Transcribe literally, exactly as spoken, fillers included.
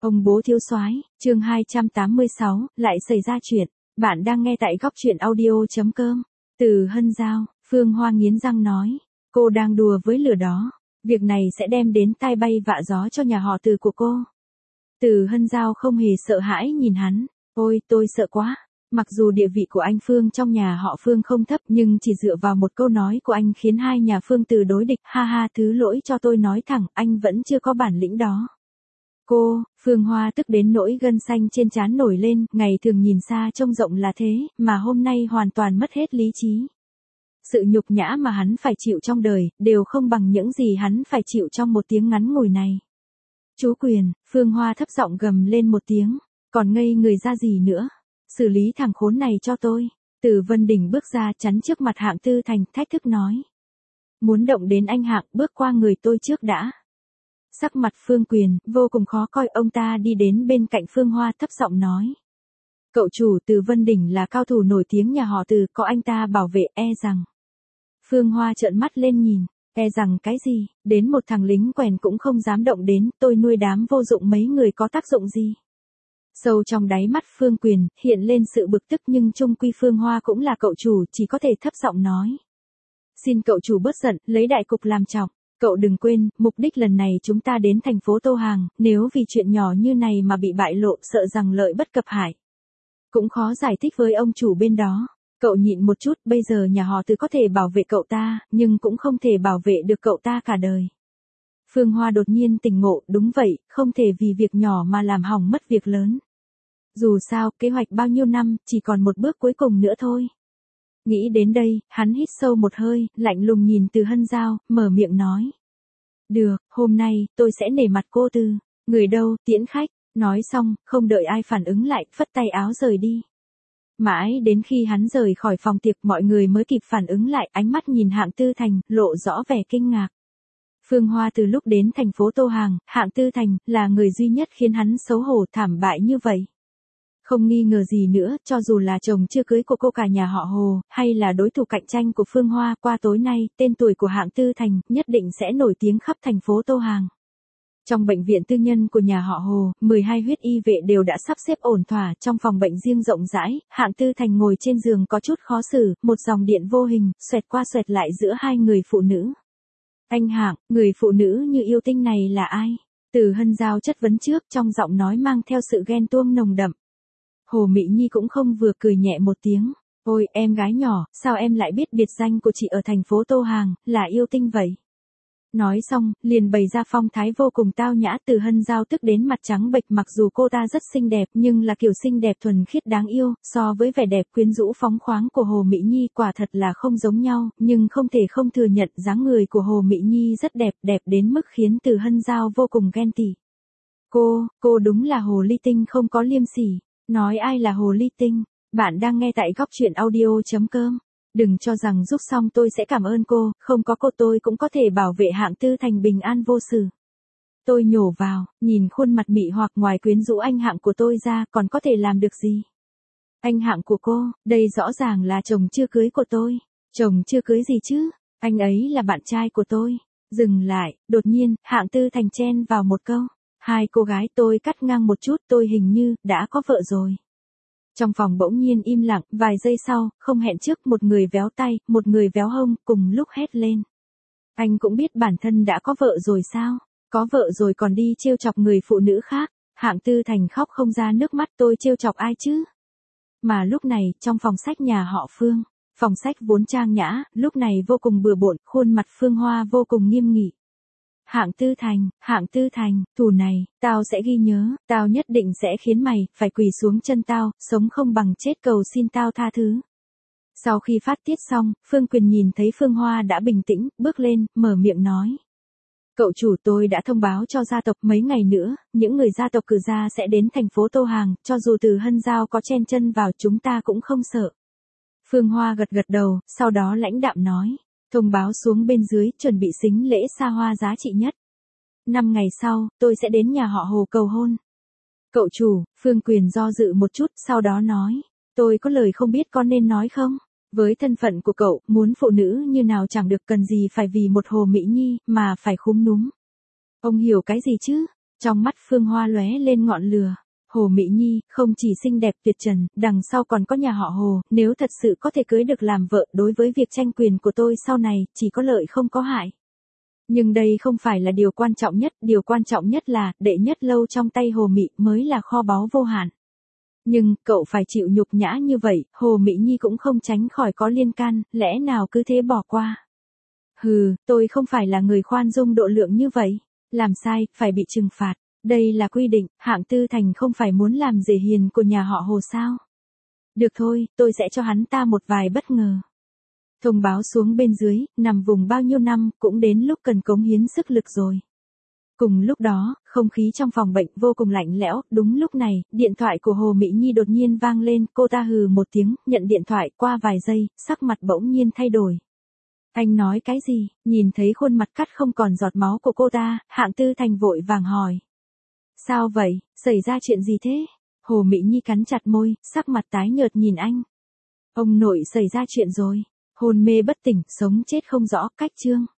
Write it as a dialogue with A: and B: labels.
A: Ông bố thiếu soái, chương hai trăm tám mươi sáu, lại xảy ra chuyện. Bạn đang nghe tại góc truyện audio.com. Từ Hân Giao, Phương Hoa nghiến răng nói. Cô đang đùa với lửa đó. Việc này sẽ đem đến tai bay vạ gió cho nhà họ Từ của cô. Từ Hân Giao không hề sợ hãi nhìn hắn. Ôi, tôi sợ quá. Mặc dù địa vị của anh Phương trong nhà họ Phương không thấp nhưng chỉ dựa vào một câu nói của anh khiến hai nhà Phương Từ đối địch. Ha ha, thứ lỗi cho tôi nói thẳng, anh vẫn chưa có bản lĩnh đó. Cô, Phương Hoa tức đến nỗi gân xanh trên trán nổi lên, ngày thường nhìn xa trông rộng là thế, mà hôm nay hoàn toàn mất hết lý trí. Sự nhục nhã mà hắn phải chịu trong đời, đều không bằng những gì hắn phải chịu trong một tiếng ngắn ngủi này. Chú Quyền, Phương Hoa thấp giọng gầm lên một tiếng, còn ngây người ra gì nữa, xử lý thằng khốn này cho tôi. Từ Vân Đình bước ra chắn trước mặt Hạng Tư Thành, thách thức nói. Muốn động đến anh Hạng, bước qua người tôi trước đã. Sắc mặt Phương Quyền, vô cùng khó coi, ông ta đi đến bên cạnh Phương Hoa thấp giọng nói. Cậu chủ Từ Vân Đình là cao thủ nổi tiếng nhà họ Từ, có anh ta bảo vệ e rằng. Phương Hoa trợn mắt lên nhìn, e rằng cái gì, đến một thằng lính quèn cũng không dám động đến, tôi nuôi đám vô dụng mấy người có tác dụng gì. Sâu trong đáy mắt Phương Quyền, hiện lên sự bực tức nhưng chung quy Phương Hoa cũng là cậu chủ, chỉ có thể thấp giọng nói. Xin cậu chủ bớt giận, lấy đại cục làm trọng. Cậu đừng quên, mục đích lần này chúng ta đến thành phố Tô Hàng, nếu vì chuyện nhỏ như này mà bị bại lộ, sợ rằng lợi bất cập hại. Cũng khó giải thích với ông chủ bên đó. Cậu nhịn một chút, bây giờ nhà họ Từ có thể bảo vệ cậu ta, nhưng cũng không thể bảo vệ được cậu ta cả đời. Phương Hoa đột nhiên tỉnh ngộ, đúng vậy, không thể vì việc nhỏ mà làm hỏng mất việc lớn. Dù sao, kế hoạch bao nhiêu năm, chỉ còn một bước cuối cùng nữa thôi. Nghĩ đến đây, hắn hít sâu một hơi, lạnh lùng nhìn Từ Hân Giao, mở miệng nói. Được, hôm nay, tôi sẽ nể mặt cô Từ. Người đâu, tiễn khách. Nói xong, không đợi ai phản ứng lại, phất tay áo rời đi. Mãi đến khi hắn rời khỏi phòng tiệc, mọi người mới kịp phản ứng lại, ánh mắt nhìn Hạng Tư Thành, lộ rõ vẻ kinh ngạc. Phương Hoa từ lúc đến thành phố Tô Hàng, Hạng Tư Thành, là người duy nhất khiến hắn xấu hổ thảm bại như vậy. Không nghi ngờ gì nữa, cho dù là chồng chưa cưới của cô cả nhà họ Hồ, hay là đối thủ cạnh tranh của Phương Hoa, qua tối nay, tên tuổi của Hạng Tư Thành, nhất định sẽ nổi tiếng khắp thành phố Tô Hàng. Trong bệnh viện tư nhân của nhà họ Hồ, mười hai huyết y vệ đều đã sắp xếp ổn thỏa, trong phòng bệnh riêng rộng rãi, Hạng Tư Thành ngồi trên giường có chút khó xử, một dòng điện vô hình, xoẹt qua xoẹt lại giữa hai người phụ nữ. Anh Hạng, người phụ nữ như yêu tinh này là ai? Từ Hân Giao chất vấn trước, trong giọng nói mang theo sự ghen tuông nồng đậm. Hồ Mỹ Nhi cũng không vừa, cười nhẹ một tiếng. Ôi, em gái nhỏ, sao em lại biết biệt danh của chị ở thành phố Tô Hàng, là yêu tinh vậy? Nói xong, liền bày ra phong thái vô cùng tao nhã. Từ Hân Giao tức đến mặt trắng bệch, mặc dù cô ta rất xinh đẹp nhưng là kiểu xinh đẹp thuần khiết đáng yêu, so với vẻ đẹp quyến rũ phóng khoáng của Hồ Mỹ Nhi quả thật là không giống nhau, nhưng không thể không thừa nhận dáng người của Hồ Mỹ Nhi rất đẹp, đẹp đến mức khiến Từ Hân Giao vô cùng ghen tị. Cô, cô đúng là hồ ly tinh không có liêm sỉ. Nói ai là hồ ly tinh? Bạn đang nghe tại góc truyện audio.com. Đừng cho rằng giúp xong tôi sẽ cảm ơn cô, không có cô tôi cũng có thể bảo vệ Hạng Tư Thành bình an vô sự. Tôi nhổ vào, nhìn khuôn mặt mị hoặc ngoài quyến rũ anh Hạng của tôi ra còn có thể làm được gì? Anh Hạng của cô, đây rõ ràng là chồng chưa cưới của tôi. Chồng chưa cưới gì chứ? Anh ấy là bạn trai của tôi. Dừng lại, đột nhiên, Hạng Tư Thành chen vào một câu. Hai cô gái, tôi cắt ngang một chút, tôi hình như đã có vợ rồi. Trong phòng bỗng nhiên im lặng, vài giây sau, không hẹn trước, một người véo tay, một người véo hông, cùng lúc hét lên. Anh cũng biết bản thân đã có vợ rồi sao? Có vợ rồi còn đi trêu chọc người phụ nữ khác. Hạng Tư Thành khóc không ra nước mắt, tôi trêu chọc ai chứ? Mà lúc này, trong phòng sách nhà họ Phương, phòng sách vốn trang nhã, lúc này vô cùng bừa bộn, khuôn mặt Phương Hoa vô cùng nghiêm nghị. Hạng Tư Thành, Hạng Tư Thành, thù này, tao sẽ ghi nhớ, tao nhất định sẽ khiến mày, phải quỳ xuống chân tao, sống không bằng chết, cầu xin tao tha thứ. Sau khi phát tiết xong, Phương Quyền nhìn thấy Phương Hoa đã bình tĩnh, bước lên, mở miệng nói. Cậu chủ, tôi đã thông báo cho gia tộc, mấy ngày nữa, những người gia tộc cử gia sẽ đến thành phố Tô Hàng, cho dù Từ Hân Giao có chen chân vào chúng ta cũng không sợ. Phương Hoa gật gật đầu, sau đó lãnh đạm nói. Thông báo xuống bên dưới, chuẩn bị sính lễ xa hoa giá trị nhất. Năm ngày sau, tôi sẽ đến nhà họ Hồ cầu hôn. Cậu chủ, Phương Quyền do dự một chút, sau đó nói. Tôi có lời không biết có nên nói không? Với thân phận của cậu, muốn phụ nữ như nào chẳng được, cần gì phải vì một Hồ Mỹ Nhi, mà phải khúm núm. Ông hiểu cái gì chứ? Trong mắt Phương Hoa lóe lên ngọn lửa. Hồ Mỹ Nhi, không chỉ xinh đẹp tuyệt trần, đằng sau còn có nhà họ Hồ, nếu thật sự có thể cưới được làm vợ, đối với việc tranh quyền của tôi sau này, chỉ có lợi không có hại. Nhưng đây không phải là điều quan trọng nhất, điều quan trọng nhất là, đệ nhất lâu trong tay Hồ Mỹ mới là kho báu vô hạn. Nhưng, cậu phải chịu nhục nhã như vậy, Hồ Mỹ Nhi cũng không tránh khỏi có liên can, lẽ nào cứ thế bỏ qua. Hừ, tôi không phải là người khoan dung độ lượng như vậy. Làm sai, phải bị trừng phạt. Đây là quy định, Hạng Tư Thành không phải muốn làm rể hiền của nhà họ Hồ sao? Được thôi, tôi sẽ cho hắn ta một vài bất ngờ. Thông báo xuống bên dưới, nằm vùng bao nhiêu năm, cũng đến lúc cần cống hiến sức lực rồi. Cùng lúc đó, không khí trong phòng bệnh vô cùng lạnh lẽo, đúng lúc này, điện thoại của Hồ Mỹ Nhi đột nhiên vang lên, cô ta hừ một tiếng, nhận điện thoại, qua vài giây, sắc mặt bỗng nhiên thay đổi. Anh nói cái gì? Nhìn thấy khuôn mặt cắt không còn giọt máu của cô ta, Hạng Tư Thành vội vàng hỏi. Sao vậy, xảy ra chuyện gì thế? Hồ Mỹ Nhi cắn chặt môi, sắc mặt tái nhợt nhìn anh. Ông nội xảy ra chuyện rồi, hôn mê bất tỉnh, sống chết không rõ, cách chương.